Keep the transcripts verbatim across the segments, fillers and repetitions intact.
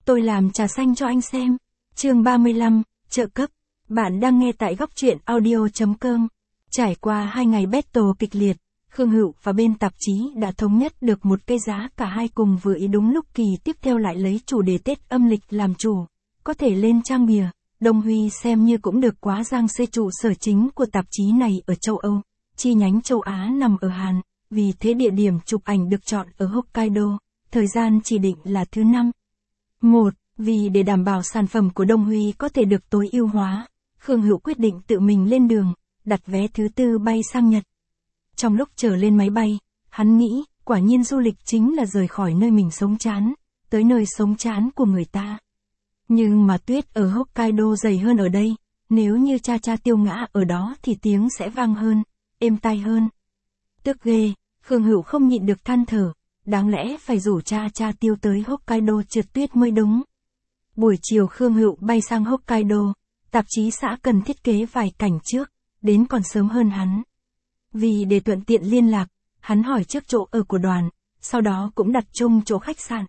Tôi làm trà xanh cho anh xem. Chương ba mươi lăm, trợ cấp. Bạn đang nghe tại góc truyện audio chấm com. Trải qua hai ngày battle kịch liệt, Khương Hữu và bên tạp chí đã thống nhất được một cái giá, cả hai cùng vừa ý. Đúng lúc kỳ tiếp theo lại lấy chủ đề Tết âm lịch làm chủ, có thể lên trang bìa. Đông Huy xem như cũng được quá giang xê, trụ sở chính của tạp chí này ở châu Âu, chi nhánh châu Á nằm ở Hàn, vì thế địa điểm chụp ảnh được chọn ở Hokkaido, thời gian chỉ định là thứ năm. Một, vì để đảm bảo sản phẩm của Đông Huy có thể được tối ưu hóa, Khương Hữu quyết định tự mình lên đường, đặt vé thứ tư bay sang Nhật. Trong lúc chờ lên máy bay, hắn nghĩ, quả nhiên du lịch chính là rời khỏi nơi mình sống chán, tới nơi sống chán của người ta. Nhưng mà tuyết ở Hokkaido dày hơn ở đây, nếu như cha cha Tiêu ngã ở đó thì tiếng sẽ vang hơn, êm tai hơn. Tức ghê, Khương Hữu không nhịn được than thở, đáng lẽ phải rủ cha cha Tiêu tới Hokkaido trượt tuyết mới đúng. Buổi chiều Khương Hữu bay sang Hokkaido, tạp chí xã cần thiết kế vài cảnh trước, đến còn sớm hơn hắn. Vì để thuận tiện liên lạc, hắn hỏi trước chỗ ở của đoàn, sau đó cũng đặt chung chỗ khách sạn.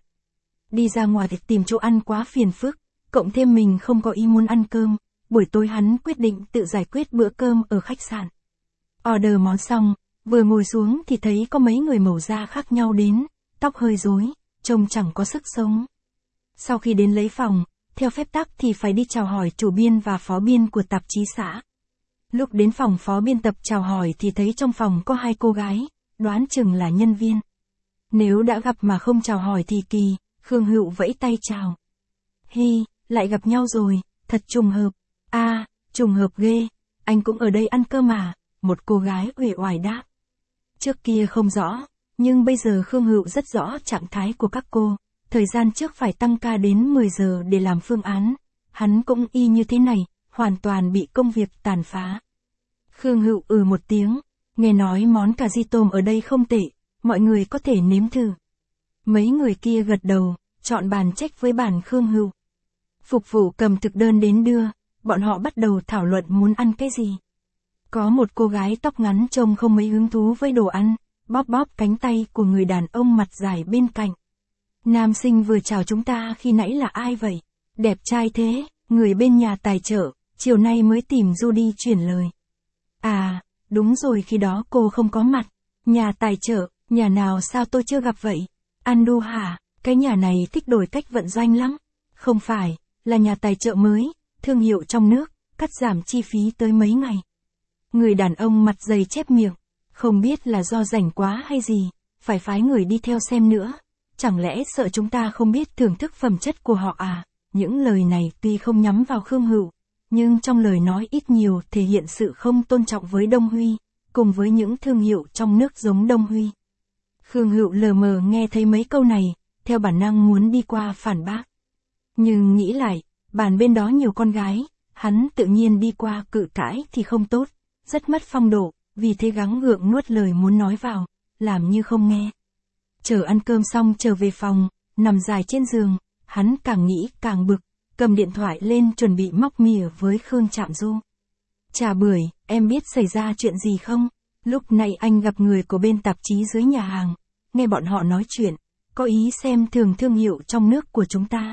Đi ra ngoài thì tìm chỗ ăn quá phiền phức, cộng thêm mình không có ý muốn ăn cơm, buổi tối hắn quyết định tự giải quyết bữa cơm ở khách sạn. Order món xong, vừa ngồi xuống thì thấy có mấy người màu da khác nhau đến, tóc hơi rối, trông chẳng có sức sống. Sau khi đến lấy phòng, theo phép tắc thì phải đi chào hỏi chủ biên và phó biên của tạp chí xã. Lúc đến phòng phó biên tập chào hỏi thì thấy trong phòng có hai cô gái, đoán chừng là nhân viên. Nếu đã gặp mà không chào hỏi thì kỳ, Khương Hữu vẫy tay chào. Hi, lại gặp nhau rồi, thật trùng hợp. A, à, trùng hợp ghê, anh cũng ở đây ăn cơm à? Một cô gái uể oải đáp. Trước kia không rõ, nhưng bây giờ Khương Hữu rất rõ trạng thái của các cô. Thời gian trước phải tăng ca đến mười giờ để làm phương án, hắn cũng y như thế này, hoàn toàn bị công việc tàn phá. Khương Hữu ừ một tiếng, nghe nói món cà ri tôm ở đây không tệ, mọi người có thể nếm thử. Mấy người kia gật đầu, chọn bàn check với bàn Khương Hữu. Phục vụ cầm thực đơn đến đưa, bọn họ bắt đầu thảo luận muốn ăn cái gì. Có một cô gái tóc ngắn trông không mấy hứng thú với đồ ăn, bóp bóp cánh tay của người đàn ông mặt dài bên cạnh. Nam sinh vừa chào chúng ta khi nãy là ai vậy? Đẹp trai thế, người bên nhà tài trợ, chiều nay mới tìm Judy chuyển lời. À, đúng rồi, khi đó cô không có mặt. Nhà tài trợ, nhà nào sao tôi chưa gặp vậy? Andu hả? Cái nhà này thích đổi cách vận doanh lắm. Không phải, là nhà tài trợ mới, thương hiệu trong nước, cắt giảm chi phí tới mấy ngày. Người đàn ông mặt dày chép miệng, không biết là do rảnh quá hay gì, phải phái người đi theo xem nữa. Chẳng lẽ sợ chúng ta không biết thưởng thức phẩm chất của họ à? Những lời này tuy không nhắm vào Khương Hữu, nhưng trong lời nói ít nhiều thể hiện sự không tôn trọng với Đông Huy, cùng với những thương hiệu trong nước giống Đông Huy. Khương Hữu lờ mờ nghe thấy mấy câu này, theo bản năng muốn đi qua phản bác. Nhưng nghĩ lại, bàn bên đó nhiều con gái, hắn tự nhiên đi qua cự cãi thì không tốt, rất mất phong độ, vì thế gắng gượng nuốt lời muốn nói vào, làm như không nghe. Chờ ăn cơm xong trở về phòng, nằm dài trên giường, hắn càng nghĩ càng bực, cầm điện thoại lên chuẩn bị móc mỉa với Khương Trạm Du. Trà Bưởi, em biết xảy ra chuyện gì không? Lúc này anh gặp người của bên tạp chí dưới nhà hàng, nghe bọn họ nói chuyện, có ý xem thường thương hiệu trong nước của chúng ta.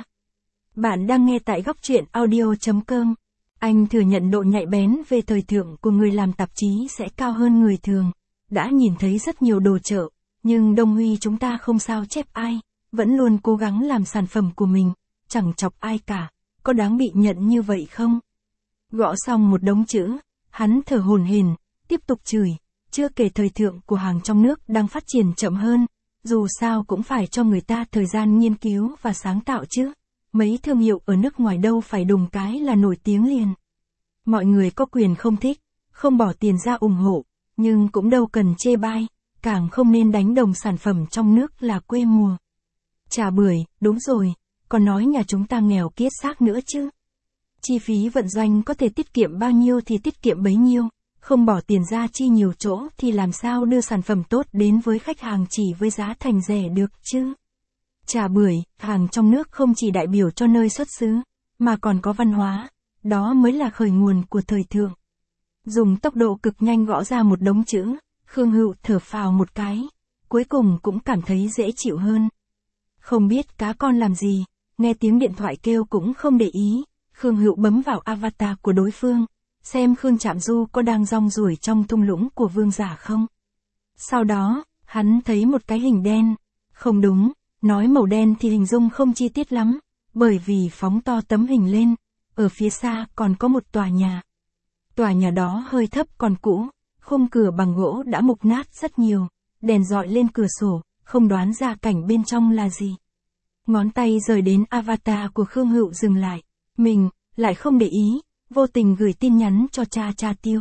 Bạn đang nghe tại góc truyện audio chấm com. Anh thừa nhận độ nhạy bén về thời thượng của người làm tạp chí sẽ cao hơn người thường, đã nhìn thấy rất nhiều đồ chợ. Nhưng Đông Huy chúng ta không sao chép ai, vẫn luôn cố gắng làm sản phẩm của mình, chẳng chọc ai cả, có đáng bị nhận như vậy không? Gõ xong một đống chữ, hắn thở hổn hển, tiếp tục chửi, chưa kể thời thượng của hàng trong nước đang phát triển chậm hơn, dù sao cũng phải cho người ta thời gian nghiên cứu và sáng tạo chứ, mấy thương hiệu ở nước ngoài đâu phải đùng cái là nổi tiếng liền. Mọi người có quyền không thích, không bỏ tiền ra ủng hộ, nhưng cũng đâu cần chê bai. Càng không nên đánh đồng sản phẩm trong nước là quê mùa. Trà Bưởi, đúng rồi, còn nói nhà chúng ta nghèo kiết xác nữa chứ. Chi phí vận doanh có thể tiết kiệm bao nhiêu thì tiết kiệm bấy nhiêu, không bỏ tiền ra chi nhiều chỗ thì làm sao đưa sản phẩm tốt đến với khách hàng chỉ với giá thành rẻ được chứ. Trà Bưởi, hàng trong nước không chỉ đại biểu cho nơi xuất xứ, mà còn có văn hóa, đó mới là khởi nguồn của thời thượng. Dùng tốc độ cực nhanh gõ ra một đống chữ. Khương Hữu thở phào một cái, cuối cùng cũng cảm thấy dễ chịu hơn. Không biết cá con làm gì, nghe tiếng điện thoại kêu cũng không để ý, Khương Hữu bấm vào avatar của đối phương, xem Khương Trạm Du có đang rong ruổi trong thung lũng của vương giả không. Sau đó, hắn thấy một cái hình đen. Không đúng, nói màu đen thì hình dung không chi tiết lắm, bởi vì phóng to tấm hình lên, ở phía xa còn có một tòa nhà. Tòa nhà đó hơi thấp còn cũ, khung cửa bằng gỗ đã mục nát rất nhiều, đèn dọi lên cửa sổ, không đoán ra cảnh bên trong là gì. Ngón tay rời đến avatar của Khương Hữu dừng lại, mình, lại không để ý, vô tình gửi tin nhắn cho cha cha Tiêu.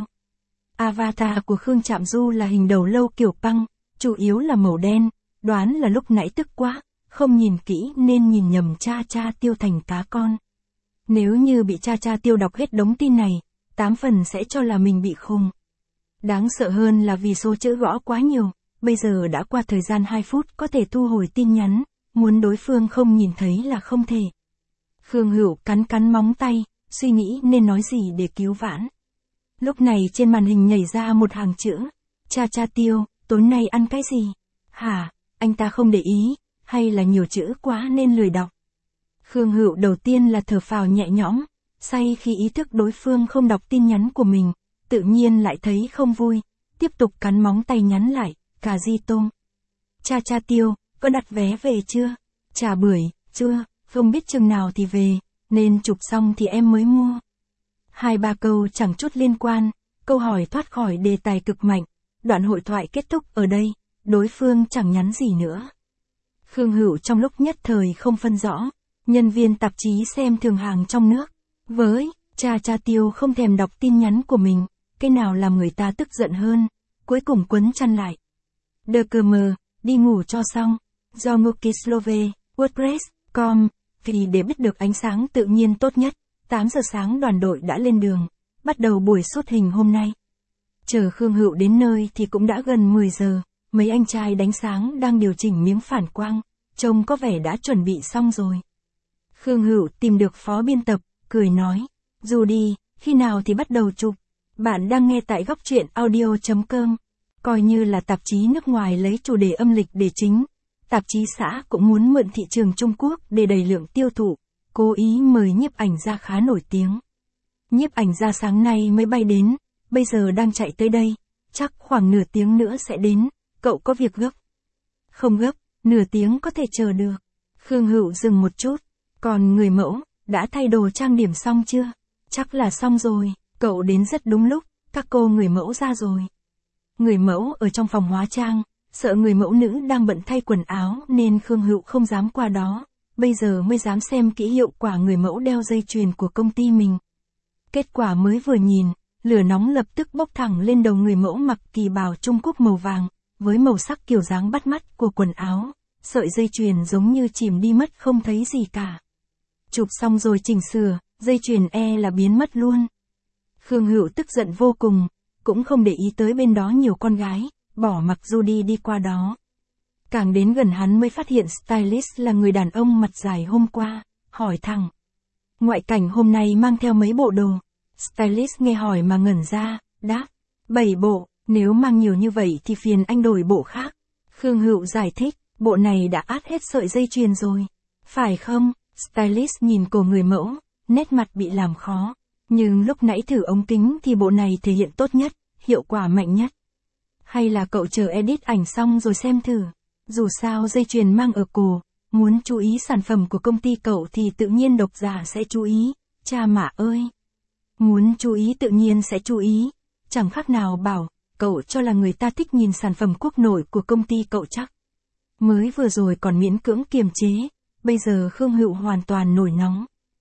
Avatar của Khương Trạm Du là hình đầu lâu kiểu băng, chủ yếu là màu đen, đoán là lúc nãy tức quá, không nhìn kỹ nên nhìn nhầm cha cha Tiêu thành cá con. Nếu như bị cha cha Tiêu đọc hết đống tin này, tám phần sẽ cho là mình bị khùng. Đáng sợ hơn là vì số chữ gõ quá nhiều, bây giờ đã qua thời gian hai phút có thể thu hồi tin nhắn, muốn đối phương không nhìn thấy là không thể. Khương Hữu cắn cắn móng tay, suy nghĩ nên nói gì để cứu vãn. Lúc này trên màn hình nhảy ra một hàng chữ, cha cha Tiêu, tối nay ăn cái gì? Hả, anh ta không để ý, hay là nhiều chữ quá nên lười đọc? Khương Hữu đầu tiên là thở phào nhẹ nhõm, say khi ý thức đối phương không đọc tin nhắn của mình, tự nhiên lại thấy không vui, tiếp tục cắn móng tay nhắn lại, cà ri tôm. Cha cha Tiêu, có đặt vé về chưa? Trà bưởi, chưa, không biết chừng nào thì về, nên chụp xong thì em mới mua. Hai ba câu chẳng chút liên quan, câu hỏi thoát khỏi đề tài cực mạnh, đoạn hội thoại kết thúc ở đây, đối phương chẳng nhắn gì nữa. Khương Hữu trong lúc nhất thời không phân rõ, nhân viên tạp chí xem thường hàng trong nước, với, cha cha Tiêu không thèm đọc tin nhắn của mình, cái nào làm người ta tức giận hơn, cuối cùng quấn chăn lại. Đờ cờ mờ, đi ngủ cho xong, do Mukislove, WordPress, com, vì để biết được ánh sáng tự nhiên tốt nhất, tám giờ sáng đoàn đội đã lên đường, bắt đầu buổi sút hình hôm nay. Chờ Khương Hữu đến nơi thì cũng đã gần mười giờ, mấy anh trai đánh sáng đang điều chỉnh miếng phản quang, trông có vẻ đã chuẩn bị xong rồi. Khương Hữu tìm được phó biên tập, cười nói, dù đi, khi nào thì bắt đầu chụp. Bạn đang nghe tại góc truyện audio chấm com, coi như là tạp chí nước ngoài lấy chủ đề âm lịch để chính. Tạp chí xã cũng muốn mượn thị trường Trung Quốc để đẩy lượng tiêu thụ, cố ý mời nhiếp ảnh gia khá nổi tiếng. Nhiếp ảnh gia sáng nay mới bay đến, bây giờ đang chạy tới đây, chắc khoảng nửa tiếng nữa sẽ đến, cậu có việc gấp? Không gấp, nửa tiếng có thể chờ được. Khương Hữu dừng một chút, còn người mẫu, đã thay đồ trang điểm xong chưa? Chắc là xong rồi, cậu đến rất đúng lúc, các cô người mẫu ra rồi. Người mẫu ở trong phòng hóa trang, sợ người mẫu nữ đang bận thay quần áo nên Khương Hữu không dám qua đó, bây giờ mới dám xem kỹ hiệu quả người mẫu đeo dây chuyền của công ty mình. Kết quả mới vừa nhìn, lửa nóng lập tức bốc thẳng lên đầu người mẫu mặc kỳ bào Trung Quốc màu vàng, với màu sắc kiểu dáng bắt mắt của quần áo, sợi dây chuyền giống như chìm đi mất không thấy gì cả. Chụp xong rồi chỉnh sửa, dây chuyền e là biến mất luôn. Khương Hữu tức giận vô cùng, cũng không để ý tới bên đó nhiều con gái, bỏ mặc Judy đi qua đó. Càng đến gần hắn mới phát hiện stylist là người đàn ông mặt dài hôm qua, hỏi thẳng. Ngoại cảnh hôm nay mang theo mấy bộ đồ? Stylist nghe hỏi mà ngẩn ra, đáp, bảy bộ, nếu mang nhiều như vậy thì phiền anh đổi bộ khác. Khương Hữu giải thích, bộ này đã át hết sợi dây chuyền rồi. Phải không? Stylist nhìn cổ người mẫu, nét mặt bị làm khó. Nhưng lúc nãy thử ống kính thì bộ này thể hiện tốt nhất, hiệu quả mạnh nhất. Hay là cậu chờ edit ảnh xong rồi xem thử. Dù sao dây chuyền mang ở cổ, muốn chú ý sản phẩm của công ty cậu thì tự nhiên độc giả sẽ chú ý. Cha mạ ơi! Muốn chú ý tự nhiên sẽ chú ý. Chẳng khác nào bảo, cậu cho là người ta thích nhìn sản phẩm quốc nội của công ty cậu chắc. Mới vừa rồi còn miễn cưỡng kiềm chế, bây giờ Khương Hữu hoàn toàn nổi nóng.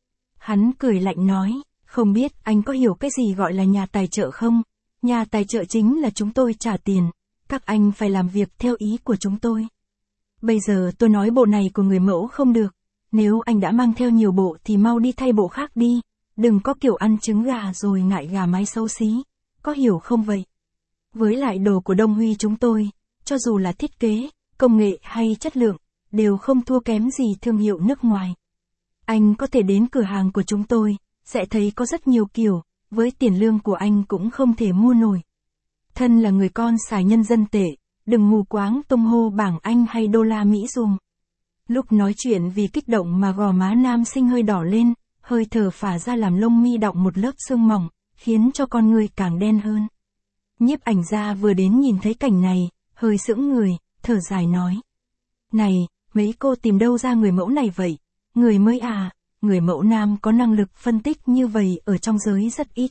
Hắn cười lạnh nói, không biết anh có hiểu cái gì gọi là nhà tài trợ không? Nhà tài trợ chính là chúng tôi trả tiền, các anh phải làm việc theo ý của chúng tôi. Bây giờ tôi nói bộ này của người mẫu không được, nếu anh đã mang theo nhiều bộ thì mau đi thay bộ khác đi, đừng có kiểu ăn trứng gà rồi ngại gà mái xấu xí, có hiểu không vậy? Với lại đồ của Đông Huy chúng tôi, cho dù là thiết kế, công nghệ hay chất lượng, đều không thua kém gì thương hiệu nước ngoài. Anh có thể đến cửa hàng của chúng tôi, sẽ thấy có rất nhiều kiểu, với tiền lương của anh cũng không thể mua nổi. Thân là người con xài nhân dân tệ, đừng mù quáng tung hô bảng Anh hay đô la Mỹ dùm. Lúc nói chuyện vì kích động mà gò má nam sinh hơi đỏ lên, hơi thở phả ra làm lông mi đọng một lớp sương mỏng, khiến cho con người càng đen hơn. Nhiếp ảnh gia vừa đến nhìn thấy cảnh này, hơi sững người, thở dài nói. Này, mấy cô tìm đâu ra người mẫu này vậy? Người mới à, người mẫu nam có năng lực phân tích như vậy ở trong giới rất ít.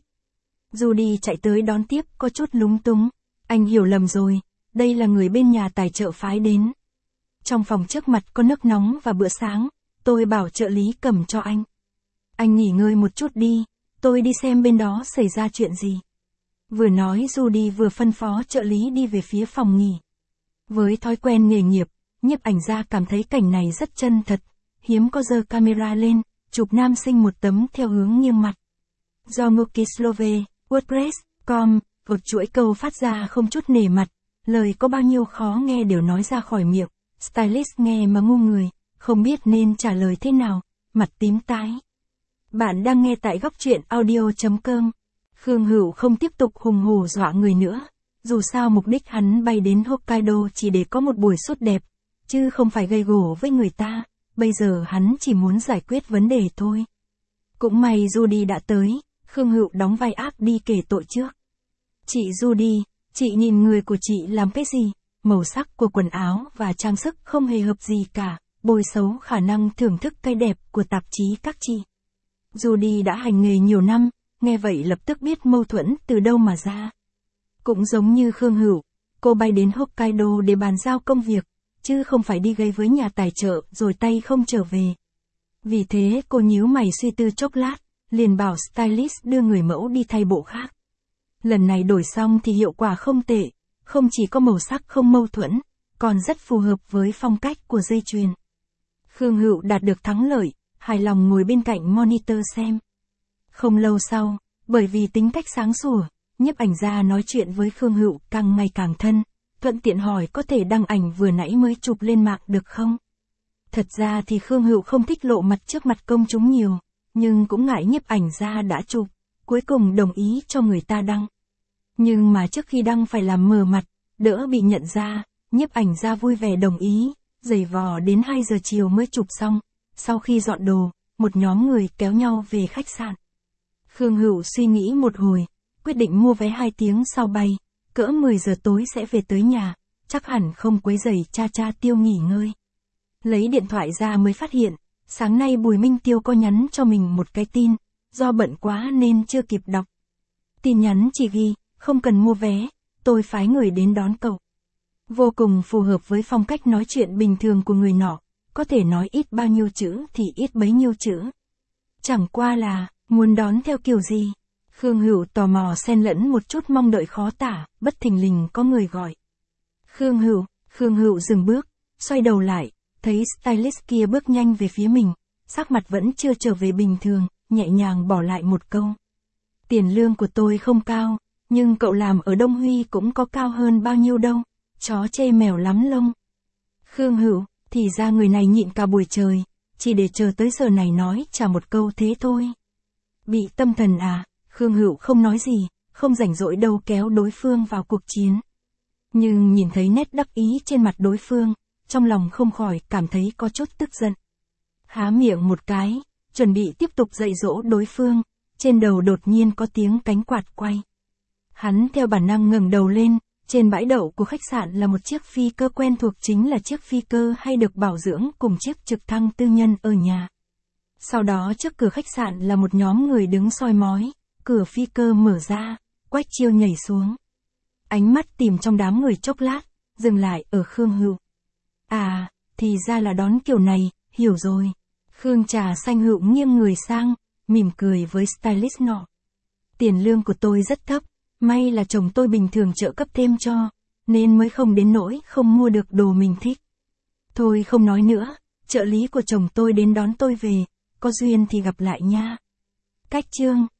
Judy chạy tới đón tiếp có chút lúng túng. Anh hiểu lầm rồi, đây là người bên nhà tài trợ phái đến. Trong phòng trước mặt có nước nóng và bữa sáng, tôi bảo trợ lý cầm cho anh. Anh nghỉ ngơi một chút đi, tôi đi xem bên đó xảy ra chuyện gì. Vừa nói Judy vừa phân phó trợ lý đi về phía phòng nghỉ. Với thói quen nghề nghiệp, nhiếp ảnh gia cảm thấy cảnh này rất chân thật, hiếm có giơ camera lên, chụp nam sinh một tấm theo hướng nghiêng mặt. Do Mukislove, WordPress, com, một chuỗi câu phát ra không chút nể mặt, lời có bao nhiêu khó nghe đều nói ra khỏi miệng, stylist nghe mà ngu người, không biết nên trả lời thế nào, mặt tím tái. Bạn đang nghe tại góc truyện audio.com. Khương Hữu không tiếp tục hùng hổ dọa người nữa, dù sao mục đích hắn bay đến Hokkaido chỉ để có một buổi sút đẹp, chứ không phải gây gổ với người ta, bây giờ hắn chỉ muốn giải quyết vấn đề thôi. Cũng may Judy đã tới, Khương Hữu đóng vai ác đi kể tội trước. Chị Judy, chị nhìn người của chị làm cái gì? Màu sắc của quần áo và trang sức không hề hợp gì cả, bôi xấu khả năng thưởng thức cái đẹp của tạp chí các chị. Judy đã hành nghề nhiều năm, nghe vậy lập tức biết mâu thuẫn từ đâu mà ra. Cũng giống như Khương Hữu, cô bay đến Hokkaido để bàn giao công việc, chứ không phải đi gây với nhà tài trợ rồi tay không trở về. Vì thế cô nhíu mày suy tư chốc lát, liền bảo stylist đưa người mẫu đi thay bộ khác. Lần này đổi xong thì hiệu quả không tệ, không chỉ có màu sắc không mâu thuẫn, còn rất phù hợp với phong cách của dây chuyền. Khương Hữu đạt được thắng lợi, hài lòng ngồi bên cạnh monitor xem. Không lâu sau, bởi vì tính cách sáng sủa, nhiếp ảnh gia nói chuyện với Khương Hữu càng ngày càng thân, thuận tiện hỏi có thể đăng ảnh vừa nãy mới chụp lên mạng được không? Thật ra thì Khương Hữu không thích lộ mặt trước mặt công chúng nhiều, nhưng cũng ngại nhiếp ảnh gia đã chụp, cuối cùng đồng ý cho người ta đăng. Nhưng mà trước khi đăng phải làm mờ mặt, đỡ bị nhận ra, nhiếp ảnh gia vui vẻ đồng ý, giày vò đến hai giờ chiều mới chụp xong. Sau khi dọn đồ, một nhóm người kéo nhau về khách sạn. Khương Hữu suy nghĩ một hồi, quyết định mua vé hai tiếng sau bay, cỡ mười giờ tối sẽ về tới nhà, chắc hẳn không quấy rầy cha cha Tiêu nghỉ ngơi. Lấy điện thoại ra mới phát hiện, sáng nay Bùi Minh Tiêu có nhắn cho mình một cái tin, do bận quá nên chưa kịp đọc. Tin nhắn chỉ ghi, không cần mua vé, tôi phái người đến đón cậu. Vô cùng phù hợp với phong cách nói chuyện bình thường của người nọ, có thể nói ít bao nhiêu chữ thì ít bấy nhiêu chữ. Chẳng qua là, muốn đón theo kiểu gì? Khương Hữu tò mò xen lẫn một chút mong đợi khó tả, bất thình lình có người gọi. Khương Hữu, Khương Hữu dừng bước, xoay đầu lại, thấy stylist kia bước nhanh về phía mình, sắc mặt vẫn chưa trở về bình thường, nhẹ nhàng bỏ lại một câu. Tiền lương của tôi không cao, nhưng cậu làm ở Đông Huy cũng có cao hơn bao nhiêu đâu, chó chê mèo lắm lông. Khương Hữu, thì ra người này nhịn cả buổi trời, chỉ để chờ tới giờ này nói trả một câu thế thôi. Bị tâm thần à? Khương Hữu không nói gì, không rảnh rỗi đâu kéo đối phương vào cuộc chiến. Nhưng nhìn thấy nét đắc ý trên mặt đối phương, trong lòng không khỏi cảm thấy có chút tức giận. Há miệng một cái, chuẩn bị tiếp tục dạy dỗ đối phương, trên đầu đột nhiên có tiếng cánh quạt quay. Hắn theo bản năng ngẩng đầu lên, trên bãi đậu của khách sạn là một chiếc phi cơ quen thuộc, chính là chiếc phi cơ hay được bảo dưỡng cùng chiếc trực thăng tư nhân ở nhà. Sau đó trước cửa khách sạn là một nhóm người đứng soi mói, cửa phi cơ mở ra, Quách Chiêu nhảy xuống. Ánh mắt tìm trong đám người chốc lát, dừng lại ở Khương Hữu. À, thì ra là đón kiểu này, hiểu rồi. Khương Trà Xanh Hữu nghiêng người sang, mỉm cười với stylist nọ. Tiền lương của tôi rất thấp, may là chồng tôi bình thường trợ cấp thêm cho, nên mới không đến nỗi không mua được đồ mình thích. Thôi không nói nữa, trợ lý của chồng tôi đến đón tôi về, có duyên thì gặp lại nha. Cách chương